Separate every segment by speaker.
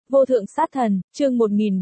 Speaker 1: Vô thượng sát thần, chương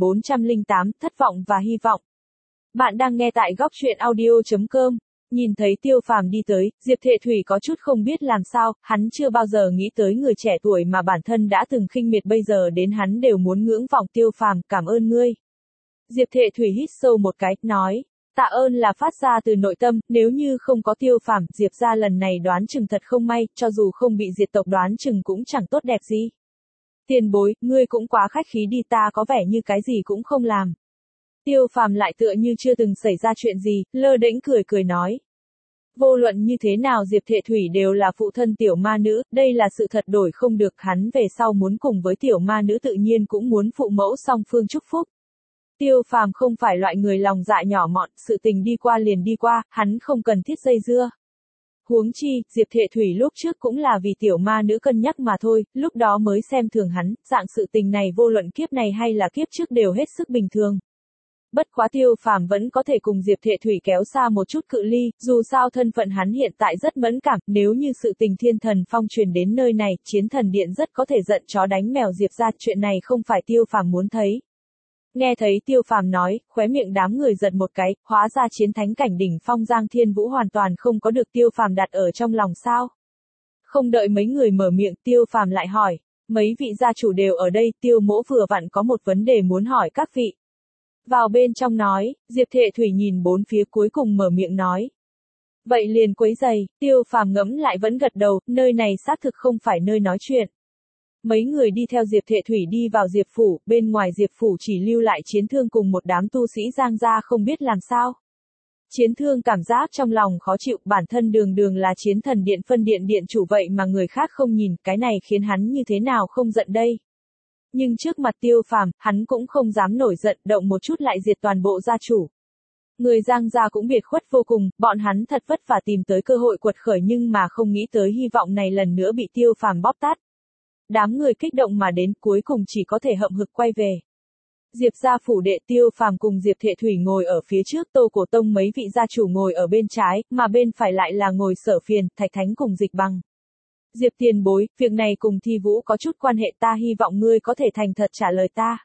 Speaker 1: 1408, thất vọng và hy vọng. Bạn đang nghe tại góc truyện audio.com. Nhìn thấy Tiêu Phàm đi tới, Diệp Thệ Thủy có chút không biết làm sao, hắn chưa bao giờ nghĩ tới người trẻ tuổi mà bản thân đã từng khinh miệt bây giờ đến hắn đều muốn ngưỡng vọng Tiêu Phàm, cảm ơn ngươi. Diệp Thệ Thủy hít sâu một cái, nói, tạ ơn là phát ra từ nội tâm, nếu như không có Tiêu Phàm, Diệp gia lần này đoán chừng thật không may, cho dù không bị diệt tộc đoán chừng cũng chẳng tốt đẹp gì. Tiền bối, ngươi cũng quá khách khí đi, ta có vẻ như cái gì cũng không làm. Tiêu Phàm lại tựa như chưa từng xảy ra chuyện gì, lơ đễnh cười nói. Vô luận như thế nào Diệp Thệ Thủy đều là phụ thân tiểu ma nữ, đây là sự thật đổi không được, hắn về sau muốn cùng với tiểu ma nữ tự nhiên cũng muốn phụ mẫu song phương chúc phúc. Tiêu Phàm không phải loại người lòng dạ nhỏ mọn, sự tình đi qua liền đi qua, hắn không cần thiết dây dưa. Huống chi, Diệp Thệ Thủy lúc trước cũng là vì tiểu ma nữ cân nhắc mà thôi, lúc đó mới xem thường hắn, dạng sự tình này vô luận kiếp này hay là kiếp trước đều hết sức bình thường. Bất quá Tiêu Phàm vẫn có thể cùng Diệp Thệ Thủy kéo xa một chút cự ly, dù sao thân phận hắn hiện tại rất mẫn cảm, nếu như sự tình Thiên Thần Phong truyền đến nơi này, Chiến Thần Điện rất có thể giận chó đánh mèo Diệp ra, chuyện này không phải Tiêu Phàm muốn thấy. Nghe thấy Tiêu Phàm nói, khóe miệng đám người giật một cái, hóa ra Chiến Thánh cảnh đỉnh phong Giang Thiên Vũ hoàn toàn không có được Tiêu Phàm đặt ở trong lòng sao. Không đợi mấy người mở miệng, Tiêu Phàm lại hỏi, mấy vị gia chủ đều ở đây, Tiêu mỗ vừa vặn có một vấn đề muốn hỏi các vị. Vào bên trong nói, Diệp Thệ Thủy nhìn bốn phía cuối cùng mở miệng nói. Vậy liền quấy giày, Tiêu Phàm ngẫm lại vẫn gật đầu, nơi này xác thực không phải nơi nói chuyện. Mấy người đi theo Diệp Thệ Thủy đi vào Diệp Phủ, bên ngoài Diệp Phủ chỉ lưu lại Chiến Thương cùng một đám tu sĩ Giang gia không biết làm sao. Chiến Thương cảm giác trong lòng khó chịu, bản thân đường là Chiến Thần Điện phân điện điện chủ vậy mà người khác không nhìn, cái này khiến hắn như thế nào không giận đây. Nhưng trước mặt Tiêu Phàm, hắn cũng không dám nổi giận, động một chút lại diệt toàn bộ gia chủ. Người Giang gia cũng biệt khuất vô cùng, bọn hắn thật vất vả tìm tới cơ hội quật khởi nhưng mà không nghĩ tới hy vọng này lần nữa bị Tiêu Phàm bóp tát. Đám người kích động mà đến cuối cùng chỉ có thể hậm hực quay về. Diệp gia phủ đệ, Tiêu Phàm cùng Diệp Thệ Thủy ngồi ở phía trước, Tô Cổ Tông mấy vị gia chủ ngồi ở bên trái, mà bên phải lại là ngồi Sở Phiền, Thạch Thánh cùng Dịch Bằng. Diệp tiền bối, việc này cùng Thi Vũ có chút quan hệ, ta hy vọng ngươi có thể thành thật trả lời ta.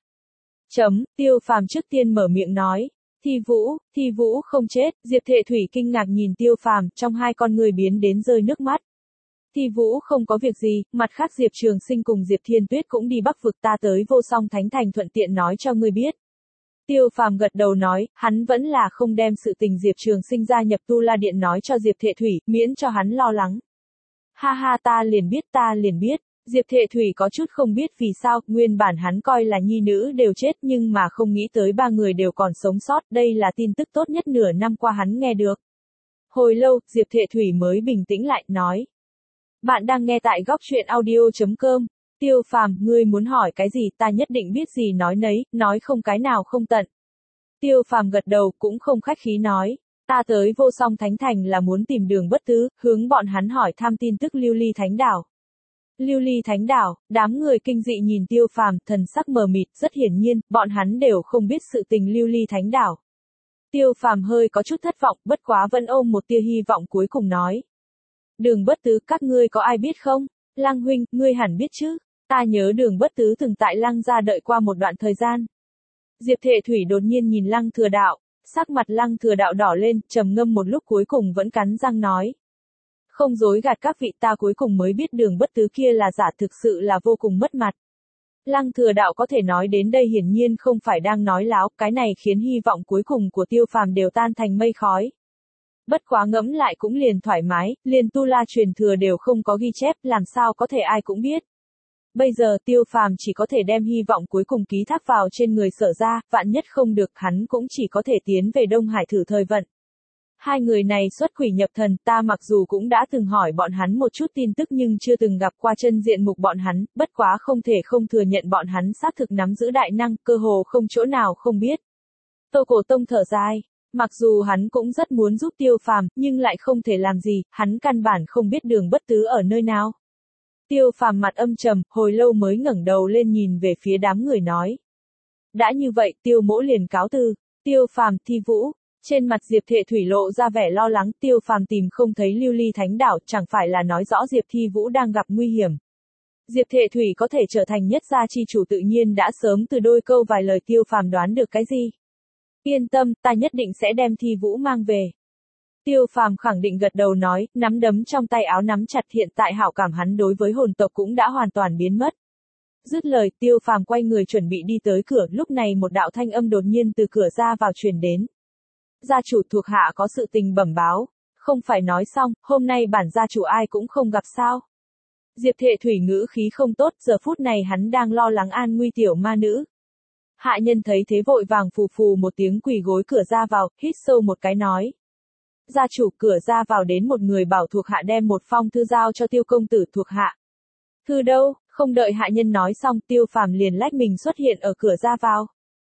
Speaker 1: Tiêu Phàm trước tiên mở miệng nói. Thi Vũ không chết, Diệp Thệ Thủy kinh ngạc nhìn Tiêu Phàm, trong hai con người biến đến rơi nước mắt. Thi Vũ không có việc gì, mặt khác Diệp Trường Sinh cùng Diệp Thiên Tuyết cũng đi Bắc vực, ta tới Vô Song Thánh Thành thuận tiện nói cho ngươi biết. Tiêu Phàm gật đầu nói, hắn vẫn là không đem sự tình Diệp Trường Sinh gia nhập Tu La Điện nói cho Diệp Thệ Thủy, miễn cho hắn lo lắng. Ha ha, ta liền biết, Diệp Thệ Thủy có chút không biết vì sao, nguyên bản hắn coi là nhi nữ đều chết nhưng mà không nghĩ tới ba người đều còn sống sót, đây là tin tức tốt nhất nửa năm qua hắn nghe được. Hồi lâu, Diệp Thệ Thủy mới bình tĩnh lại, nói. Bạn đang nghe tại góc truyện audio.com. Tiêu Phàm, ngươi muốn hỏi cái gì, ta nhất định biết gì nói nấy, nói không cái nào không tận. Tiêu Phàm gật đầu, cũng không khách khí nói. Ta tới Vô Song Thánh Thành là muốn tìm Đường Bất Tứ, hướng bọn hắn hỏi thăm tin tức Lưu Ly Thánh Đảo. Lưu Ly Thánh Đảo, đám người kinh dị nhìn Tiêu Phàm, thần sắc mờ mịt, rất hiển nhiên, bọn hắn đều không biết sự tình Lưu Ly Thánh Đảo. Tiêu Phàm hơi có chút thất vọng, bất quá vẫn ôm một tia hy vọng cuối cùng nói. Đường Bất Tứ, các ngươi có ai biết không? Lăng huynh, ngươi hẳn biết chứ? Ta nhớ Đường Bất Tứ từng tại Lăng gia đợi qua một đoạn thời gian. Diệp Thệ Thủy đột nhiên nhìn Lăng Thừa Đạo. Sắc mặt Lăng Thừa Đạo đỏ lên, trầm ngâm một lúc cuối cùng vẫn cắn răng nói. Không dối gạt các vị, ta cuối cùng mới biết Đường Bất Tứ kia là giả, thực sự là vô cùng mất mặt. Lăng Thừa Đạo có thể nói đến đây hiển nhiên không phải đang nói láo, cái này khiến hy vọng cuối cùng của Tiêu Phàm đều tan thành mây khói. Bất quá ngẫm lại cũng liền thoải mái, liền Tu La truyền thừa đều không có ghi chép, làm sao có thể ai cũng biết. Bây giờ Tiêu Phàm chỉ có thể đem hy vọng cuối cùng ký thác vào trên người Sở ra, vạn nhất không được hắn cũng chỉ có thể tiến về Đông Hải thử thời vận. Hai người này xuất quỷ nhập thần, ta mặc dù cũng đã từng hỏi bọn hắn một chút tin tức nhưng chưa từng gặp qua chân diện mục bọn hắn, bất quá không thể không thừa nhận bọn hắn xác thực nắm giữ đại năng, cơ hồ không chỗ nào không biết. Tô Cổ Tông thở dài. Mặc dù hắn cũng rất muốn giúp Tiêu Phàm, nhưng lại không thể làm gì, hắn căn bản không biết Đường Bất Tứ ở nơi nào. Tiêu Phàm mặt âm trầm, hồi lâu mới ngẩng đầu lên nhìn về phía đám người nói. Đã như vậy, Tiêu mỗ liền cáo từ. Tiêu Phàm, Thi Vũ. Trên mặt Diệp Thệ Thủy lộ ra vẻ lo lắng, Tiêu Phàm tìm không thấy Lưu Ly Thánh Đảo, chẳng phải là nói rõ Diệp Thi Vũ đang gặp nguy hiểm. Diệp Thệ Thủy có thể trở thành nhất gia chi chủ tự nhiên đã sớm từ đôi câu vài lời Tiêu Phàm đoán được cái gì. Yên tâm, ta nhất định sẽ đem Thi Vũ mang về. Tiêu Phàm khẳng định gật đầu nói, nắm đấm trong tay áo nắm chặt, hiện tại hảo cảm hắn đối với hồn tộc cũng đã hoàn toàn biến mất. Dứt lời, Tiêu Phàm quay người chuẩn bị đi tới cửa, lúc này một đạo thanh âm đột nhiên từ cửa ra vào truyền đến. Gia chủ, thuộc hạ có sự tình bẩm báo, không phải nói xong, hôm nay bản gia chủ ai cũng không gặp sao. Diệp Thệ Thủy ngữ khí không tốt, giờ phút này hắn đang lo lắng an nguy tiểu ma nữ. Hạ nhân thấy thế vội vàng phù phù một tiếng quỳ gối cửa ra vào, hít sâu một cái nói. Gia chủ, cửa ra vào đến một người bảo thuộc hạ đem một phong thư giao cho Tiêu công tử, thuộc hạ. Thư đâu? Không đợi hạ nhân nói xong, Tiêu Phàm liền lách mình xuất hiện ở cửa ra vào.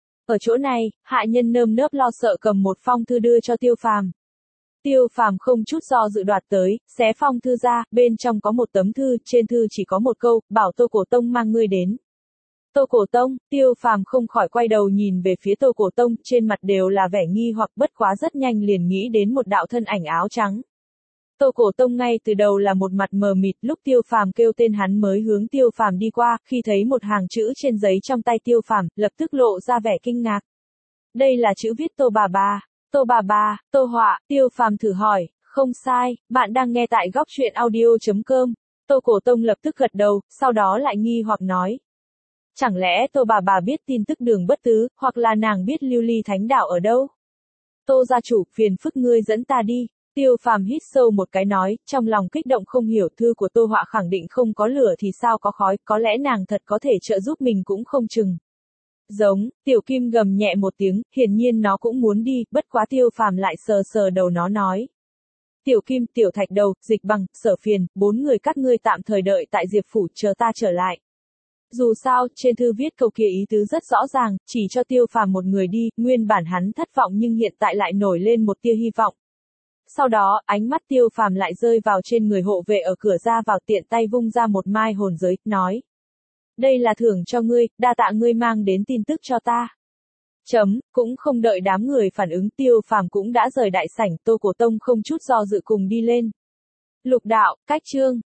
Speaker 1: Ở chỗ này, hạ nhân nơm nớp lo sợ cầm một phong thư đưa cho Tiêu Phàm. Tiêu Phàm không chút do dự đoạt tới, xé phong thư ra, bên trong có một tấm thư, trên thư chỉ có một câu, bảo Tô Cổ Tông mang ngươi đến. Tô Cổ Tông, Tiêu Phàm không khỏi quay đầu nhìn về phía Tô Cổ Tông, trên mặt đều là vẻ nghi hoặc, bất quá rất nhanh liền nghĩ đến một đạo thân ảnh áo trắng. Tô Cổ Tông ngay từ đầu là một mặt mờ mịt, lúc Tiêu Phàm kêu tên hắn mới hướng Tiêu Phàm đi qua, khi thấy một hàng chữ trên giấy trong tay Tiêu Phàm, lập tức lộ ra vẻ kinh ngạc. Đây là chữ viết Tô bà bà. Tô bà bà, Tô Họa, Tiêu Phàm thử hỏi, không sai, bạn đang nghe tại góc truyện audio.com. Tô Cổ Tông lập tức gật đầu, sau đó lại nghi hoặc nói. Chẳng lẽ Tô bà bà biết tin tức Đường Bất Tứ, hoặc là nàng biết Lưu Ly Thánh Đạo ở đâu? Tô gia chủ, phiền phức ngươi dẫn ta đi. Tiêu Phàm hít sâu một cái nói, trong lòng kích động không hiểu, thư của Tô Họa khẳng định không có lửa thì sao có khói, có lẽ nàng thật có thể trợ giúp mình cũng không chừng. Giống, Tiểu Kim gầm nhẹ một tiếng, hiển nhiên nó cũng muốn đi, bất quá Tiêu Phàm lại sờ sờ đầu nó nói. Tiểu Kim, Tiểu Thạch Đầu, Dịch Bằng, Sở Phiền, 4 người các ngươi tạm thời đợi tại Diệp Phủ chờ ta trở lại. Dù sao, trên thư viết câu kia ý tứ rất rõ ràng, chỉ cho Tiêu Phàm một người đi, nguyên bản hắn thất vọng nhưng hiện tại lại nổi lên một tia hy vọng. Sau đó, ánh mắt Tiêu Phàm lại rơi vào trên người hộ vệ ở cửa ra vào, tiện tay vung ra một mai hồn giới, nói. Đây là thưởng cho ngươi, đa tạ ngươi mang đến tin tức cho ta. Cũng không đợi đám người phản ứng, Tiêu Phàm cũng đã rời đại sảnh, Tô Cổ Tông không chút do dự cùng đi lên. Lục đạo, cách chương.